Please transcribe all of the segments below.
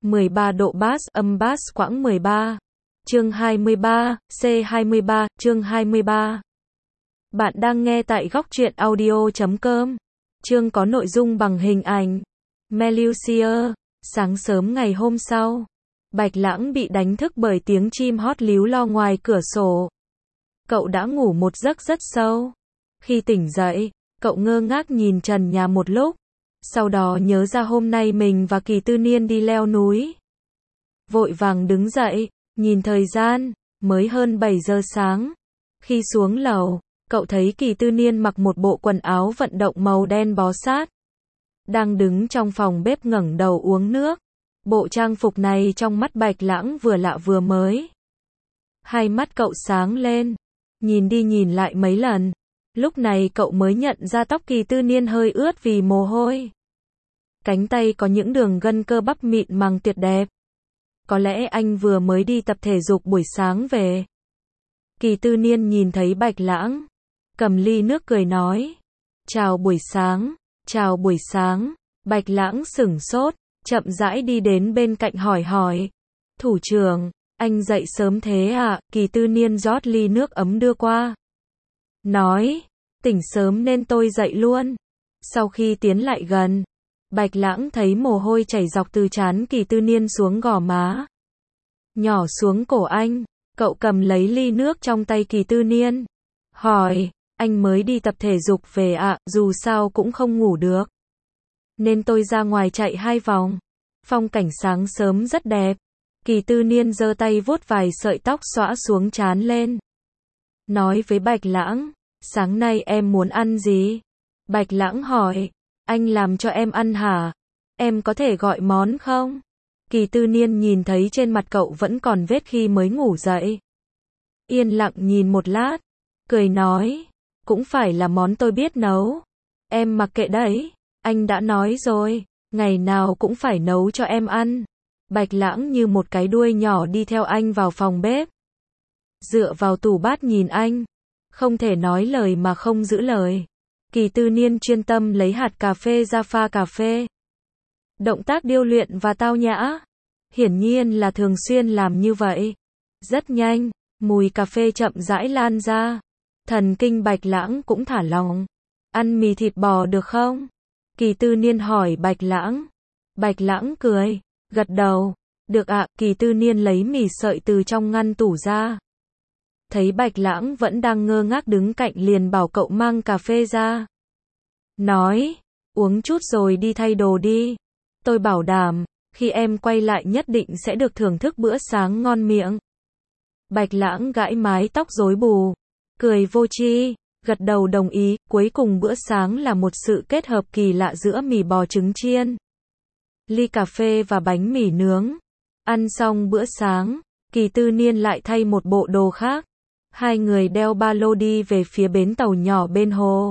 13 độ bass, âm bass quãng 13. Chương 23, C23, chương 23. Bạn đang nghe tại góc truyện audio.com. Chương có nội dung bằng hình ảnh. Melucia. Sáng sớm ngày hôm sau, Bạch Lãng bị đánh thức bởi tiếng chim hót líu lo ngoài cửa sổ. Cậu đã ngủ một giấc rất sâu. Khi tỉnh dậy, cậu ngơ ngác nhìn trần nhà một lúc. Sau đó nhớ ra hôm nay mình và Kỳ Tư Niên đi leo núi. Vội vàng đứng dậy, nhìn thời gian, mới hơn 7 giờ sáng. Khi xuống lầu, cậu thấy Kỳ Tư Niên mặc một bộ quần áo vận động màu đen bó sát. Đang đứng trong phòng bếp ngẩng đầu uống nước. Bộ trang phục này trong mắt Bạch Lãng vừa lạ vừa mới. Hai mắt cậu sáng lên, nhìn đi nhìn lại mấy lần. Lúc này cậu mới nhận ra tóc Kỳ Tư Niên hơi ướt vì mồ hôi. Cánh tay có những đường gân cơ bắp mịn màng tuyệt đẹp. Có lẽ anh vừa mới đi tập thể dục buổi sáng về. Kỳ Tư Niên nhìn thấy Bạch Lãng, cầm ly nước cười nói. Chào buổi sáng, chào buổi sáng. Bạch Lãng sửng sốt, chậm rãi đi đến bên cạnh hỏi. Thủ trưởng, anh dậy sớm thế à? Kỳ Tư Niên rót ly nước ấm đưa qua. Nói, tỉnh sớm nên tôi dậy luôn. Sau khi tiến lại gần, Bạch Lãng thấy mồ hôi chảy dọc từ trán Kỳ Tư Niên xuống gò má, nhỏ xuống cổ anh. Cậu cầm lấy ly nước trong tay Kỳ Tư Niên, hỏi, anh mới đi tập thể dục về ạ? Dù sao cũng không ngủ được, nên tôi ra ngoài chạy 2 vòng. Phong cảnh sáng sớm rất đẹp. Kỳ Tư Niên giơ tay vuốt vài sợi tóc xõa xuống trán lên, nói với Bạch Lãng, sáng nay em muốn ăn gì? Bạch Lãng hỏi, anh làm cho em ăn hả? Em có thể gọi món không? Kỳ Tư Niên nhìn thấy trên mặt cậu vẫn còn vết khi mới ngủ dậy. Yên lặng nhìn một lát, cười nói, cũng phải là món tôi biết nấu. Em mặc kệ đấy, anh đã nói rồi, ngày nào cũng phải nấu cho em ăn. Bạch Lãng như một cái đuôi nhỏ đi theo anh vào phòng bếp. Dựa vào tủ bát nhìn anh, không thể nói lời mà không giữ lời. Kỳ Tư Niên chuyên tâm lấy hạt cà phê ra pha cà phê. Động tác điêu luyện và tao nhã. Hiển nhiên là thường xuyên làm như vậy. Rất nhanh, mùi cà phê chậm rãi lan ra. Thần kinh Bạch Lãng cũng thả lỏng. Ăn mì thịt bò được không? Kỳ Tư Niên hỏi Bạch Lãng. Bạch Lãng cười, gật đầu. Được ạ. Kỳ Tư Niên lấy mì sợi từ trong ngăn tủ ra. Thấy Bạch Lãng vẫn đang ngơ ngác đứng cạnh liền bảo cậu mang cà phê ra. Nói, uống chút rồi đi thay đồ đi. Tôi bảo đảm, khi em quay lại nhất định sẽ được thưởng thức bữa sáng ngon miệng. Bạch Lãng gãi mái tóc rối bù, cười vô tri, gật đầu đồng ý. Cuối cùng bữa sáng là một sự kết hợp kỳ lạ giữa mì bò trứng chiên, ly cà phê và bánh mì nướng. Ăn xong bữa sáng, Kỳ Tư Niên lại thay một bộ đồ khác. Hai người đeo ba lô đi về phía bến tàu nhỏ bên hồ.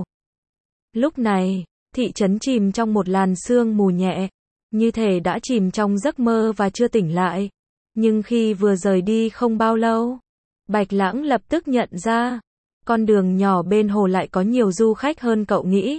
Lúc này, thị trấn chìm trong một làn sương mù nhẹ, như thể đã chìm trong giấc mơ và chưa tỉnh lại. Nhưng khi vừa rời đi không bao lâu, Bạch Lãng lập tức nhận ra, con đường nhỏ bên hồ lại có nhiều du khách hơn cậu nghĩ.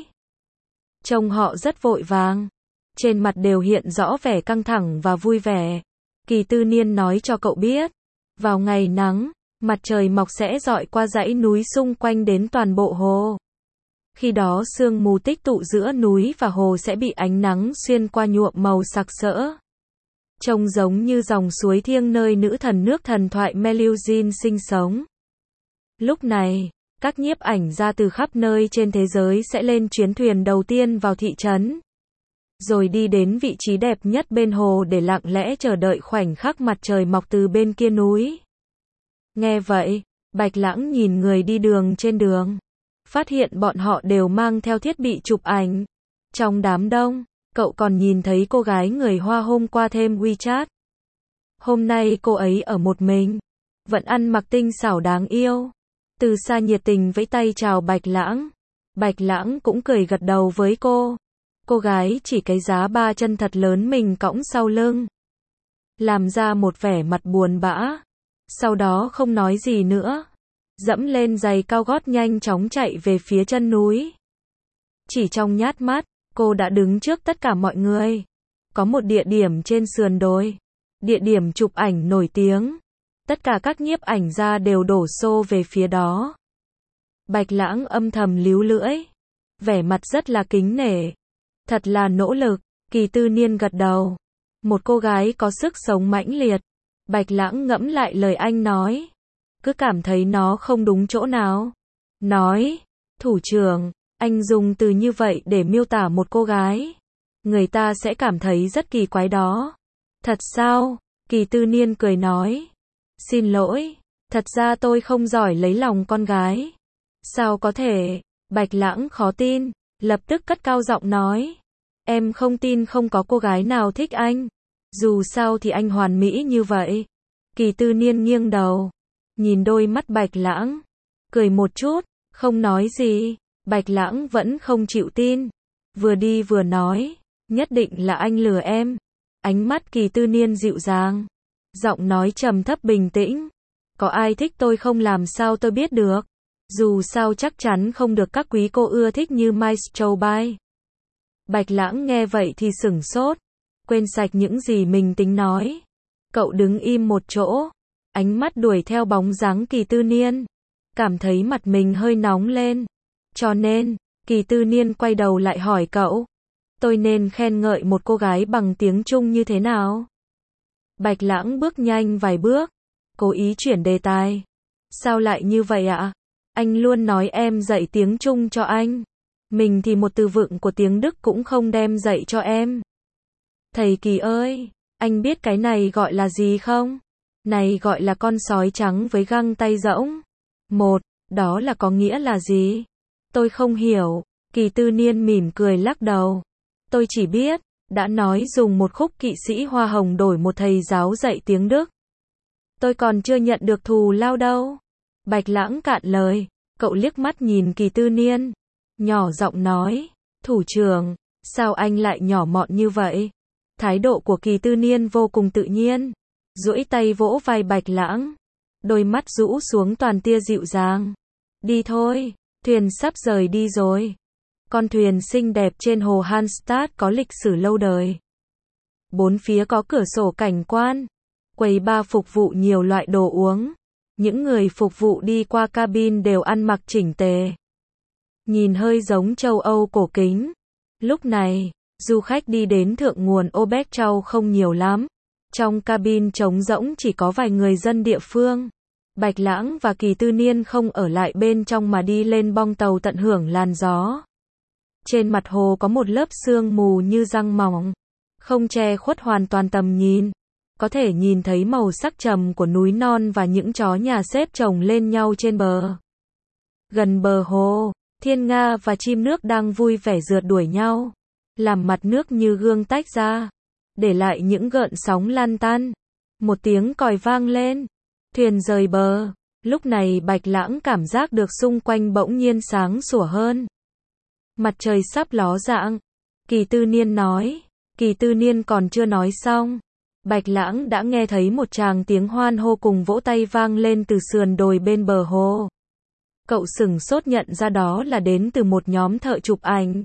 Trông họ rất vội vàng, trên mặt đều hiện rõ vẻ căng thẳng và vui vẻ. Kỳ Tư Niên nói cho cậu biết, vào ngày nắng, mặt trời mọc sẽ rọi qua dãy núi xung quanh đến toàn bộ hồ. Khi đó sương mù tích tụ giữa núi và hồ sẽ bị ánh nắng xuyên qua nhuộm màu sặc sỡ. Trông giống như dòng suối thiêng nơi nữ thần nước thần thoại Melusine sinh sống. Lúc này, các nhiếp ảnh gia từ khắp nơi trên thế giới sẽ lên chuyến thuyền đầu tiên vào thị trấn. Rồi đi đến vị trí đẹp nhất bên hồ để lặng lẽ chờ đợi khoảnh khắc mặt trời mọc từ bên kia núi. Nghe vậy, Bạch Lãng nhìn người đi đường trên đường, phát hiện bọn họ đều mang theo thiết bị chụp ảnh. Trong đám đông, cậu còn nhìn thấy cô gái người Hoa hôm qua thêm WeChat. Hôm nay cô ấy ở một mình, vẫn ăn mặc tinh xảo đáng yêu. Từ xa nhiệt tình vẫy tay chào Bạch Lãng. Bạch Lãng cũng cười gật đầu với cô. Cô gái chỉ cái giá 3 chân thật lớn mình cõng sau lưng, làm ra một vẻ mặt buồn bã. Sau đó không nói gì nữa, dẫm lên giày cao gót nhanh chóng chạy về phía chân núi. Chỉ trong nhát mắt, cô đã đứng trước tất cả mọi người. Có một địa điểm trên sườn đồi, địa điểm chụp ảnh nổi tiếng. Tất cả các nhiếp ảnh gia đều đổ xô về phía đó. Bạch Lãng âm thầm líu lưỡi, vẻ mặt rất là kính nể. Thật là nỗ lực. Kỳ Tư Niên gật đầu. Một cô gái có sức sống mãnh liệt. Bạch Lãng ngẫm lại lời anh nói, cứ cảm thấy nó không đúng chỗ nào. Nói, thủ trưởng, anh dùng từ như vậy để miêu tả một cô gái, người ta sẽ cảm thấy rất kỳ quái đó. Thật sao? Kỳ Tư Niên cười nói. Xin lỗi, thật ra tôi không giỏi lấy lòng con gái. Sao có thể? Bạch Lãng khó tin, lập tức cất cao giọng nói. Em không tin không có cô gái nào thích anh. Dù sao thì anh hoàn mỹ như vậy. Kỳ Tư Niên nghiêng đầu, nhìn đôi mắt Bạch Lãng, cười một chút, không nói gì. Bạch Lãng vẫn không chịu tin, vừa đi vừa nói, nhất định là anh lừa em. Ánh mắt Kỳ Tư Niên dịu dàng, giọng nói trầm thấp bình tĩnh. Có ai thích tôi không làm sao tôi biết được. Dù sao chắc chắn không được các quý cô ưa thích như Maestro Bay. Bạch Lãng nghe vậy thì sửng sốt, quên sạch những gì mình tính nói. Cậu đứng im một chỗ, ánh mắt đuổi theo bóng dáng Kỳ Tư Niên, cảm thấy mặt mình hơi nóng lên. Cho nên, Kỳ Tư Niên quay đầu lại hỏi cậu, tôi nên khen ngợi một cô gái bằng tiếng Trung như thế nào? Bạch Lãng bước nhanh vài bước, cố ý chuyển đề tài. Sao lại như vậy ạ? Anh luôn nói em dạy tiếng Trung cho anh. Mình thì một từ vựng của tiếng Đức cũng không đem dạy cho em. Thầy Kỳ ơi, anh biết cái này gọi là gì không? Này gọi là con sói trắng với găng tay rỗng. Đó là có nghĩa là gì? Tôi không hiểu. Kỳ Tư Niên mỉm cười lắc đầu. Tôi chỉ biết, đã nói dùng một khúc kỵ sĩ hoa hồng đổi một thầy giáo dạy tiếng Đức. Tôi còn chưa nhận được thù lao đâu. Bạch Lãng cạn lời, cậu liếc mắt nhìn Kỳ Tư Niên, nhỏ giọng nói, thủ trưởng, sao anh lại nhỏ mọn như vậy? Thái độ của Kỳ Tư Niên vô cùng tự nhiên, duỗi tay vỗ vai Bạch Lãng, đôi mắt rũ xuống toàn tia dịu dàng. Đi thôi, thuyền sắp rời đi rồi. Con thuyền xinh đẹp trên hồ Hanstad có lịch sử lâu đời. Bốn phía có cửa sổ cảnh quan, quầy bar phục vụ nhiều loại đồ uống. Những người phục vụ đi qua cabin đều ăn mặc chỉnh tề, nhìn hơi giống châu Âu cổ kính. Lúc này, du khách đi đến thượng nguồn Obeck Châu không nhiều lắm. Trong cabin trống rỗng chỉ có vài người dân địa phương. Bạch Lãng và Kỳ Tư Niên không ở lại bên trong mà đi lên bong tàu tận hưởng làn gió. Trên mặt hồ có một lớp sương mù như răng mỏng, không che khuất hoàn toàn tầm nhìn. Có thể nhìn thấy màu sắc trầm của núi non và những chó nhà xếp chồng lên nhau trên bờ. Gần bờ hồ, thiên nga và chim nước đang vui vẻ rượt đuổi nhau, làm mặt nước như gương tách ra, để lại những gợn sóng lan tăn. Một tiếng còi vang lên, thuyền rời bờ. Lúc này Bạch Lãng cảm giác được xung quanh bỗng nhiên sáng sủa hơn. Mặt trời sắp ló dạng. Kỳ Tư Niên nói. Kỳ Tư Niên còn chưa nói xong, Bạch Lãng đã nghe thấy một tràng tiếng hoan hô cùng vỗ tay vang lên từ sườn đồi bên bờ hồ. Cậu sửng sốt nhận ra đó là đến từ một nhóm thợ chụp ảnh.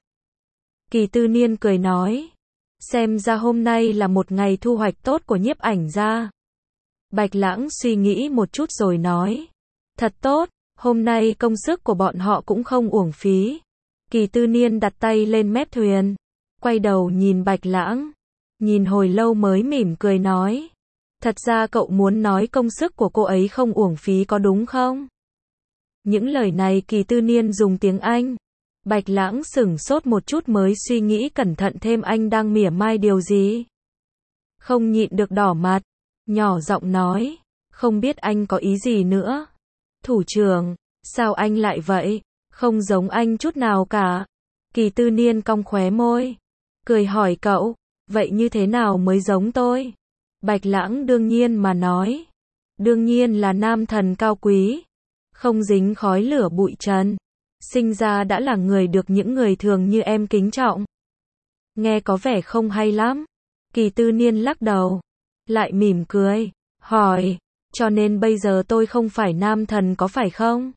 Kỳ Tư Niên cười nói, xem ra hôm nay là một ngày thu hoạch tốt của nhiếp ảnh gia. Bạch Lãng suy nghĩ một chút rồi nói, thật tốt, hôm nay công sức của bọn họ cũng không uổng phí. Kỳ Tư Niên đặt tay lên mép thuyền, quay đầu nhìn Bạch Lãng, nhìn hồi lâu mới mỉm cười nói, thật ra cậu muốn nói công sức của cô ấy không uổng phí có đúng không? Những lời này Kỳ Tư Niên dùng tiếng Anh. Bạch Lãng sửng sốt một chút mới suy nghĩ cẩn thận thêm anh đang mỉa mai điều gì. Không nhịn được đỏ mặt, nhỏ giọng nói, không biết anh có ý gì nữa. Thủ trưởng, sao anh lại vậy? Không giống anh chút nào cả. Kỳ Tư Niên cong khóe môi, cười hỏi cậu, vậy như thế nào mới giống tôi? Bạch Lãng đương nhiên mà nói, đương nhiên là nam thần cao quý, không dính khói lửa bụi trần, sinh ra đã là người được những người thường như em kính trọng. Nghe có vẻ không hay lắm. Kỳ Tư Niên lắc đầu, lại mỉm cười, hỏi, cho nên bây giờ tôi không phải nam thần có phải không?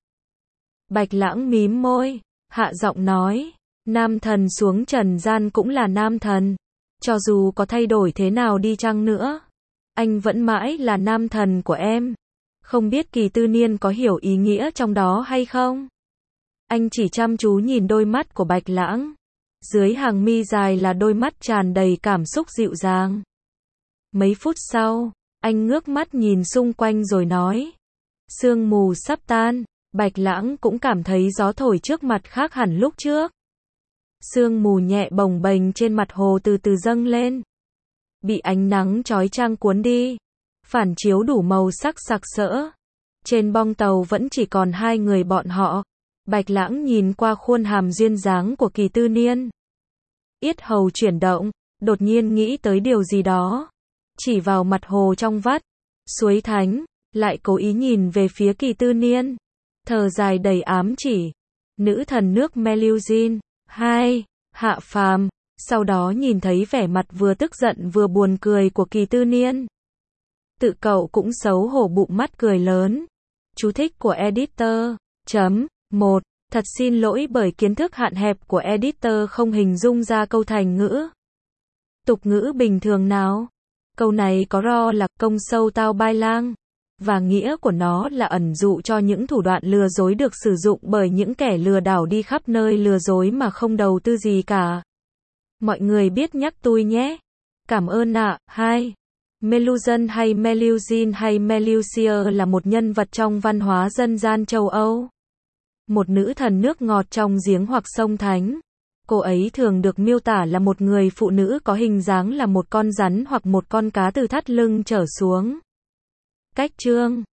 Bạch Lãng mím môi, hạ giọng nói, nam thần xuống trần gian cũng là nam thần, cho dù có thay đổi thế nào đi chăng nữa. Anh vẫn mãi là nam thần của em. Không biết Kỳ Tư Niên có hiểu ý nghĩa trong đó hay không? Anh chỉ chăm chú nhìn đôi mắt của Bạch Lãng. Dưới hàng mi dài là đôi mắt tràn đầy cảm xúc dịu dàng. Mấy phút sau, anh ngước mắt nhìn xung quanh rồi nói. Sương mù sắp tan, Bạch Lãng cũng cảm thấy gió thổi trước mặt khác hẳn lúc trước. Sương mù nhẹ bồng bềnh trên mặt hồ từ từ dâng lên. Bị ánh nắng chói chang cuốn đi. Phản chiếu đủ màu sắc sặc sỡ. Trên bong tàu vẫn chỉ còn hai người bọn họ. Bạch Lãng nhìn qua khuôn hàm duyên dáng của Kỳ Tư Niên. Yết hầu chuyển động, đột nhiên nghĩ tới điều gì đó. Chỉ vào mặt hồ trong vắt. Suối Thánh, lại cố ý nhìn về phía Kỳ Tư Niên. Thở dài đầy ám chỉ. Nữ thần nước Melusine. 2. Hạ phàm. Sau đó nhìn thấy vẻ mặt vừa tức giận vừa buồn cười của Kỳ Tư Niên. Tự cậu cũng xấu hổ bụng mắt cười lớn. Chú thích của editor. 1. Thật xin lỗi bởi kiến thức hạn hẹp của editor không hình dung ra câu thành ngữ. Tục ngữ bình thường nào? Câu này có ro là công sâu tao bai lang. Và nghĩa của nó là ẩn dụ cho những thủ đoạn lừa dối được sử dụng bởi những kẻ lừa đảo đi khắp nơi lừa dối mà không đầu tư gì cả. Mọi người biết nhắc tôi nhé. Cảm ơn ạ. 2. Melusion hay Melusine hay Melusier là một nhân vật trong văn hóa dân gian châu Âu. Một nữ thần nước ngọt trong giếng hoặc sông Thánh. Cô ấy thường được miêu tả là một người phụ nữ có hình dáng là một con rắn hoặc một con cá từ thắt lưng trở xuống. Cách chương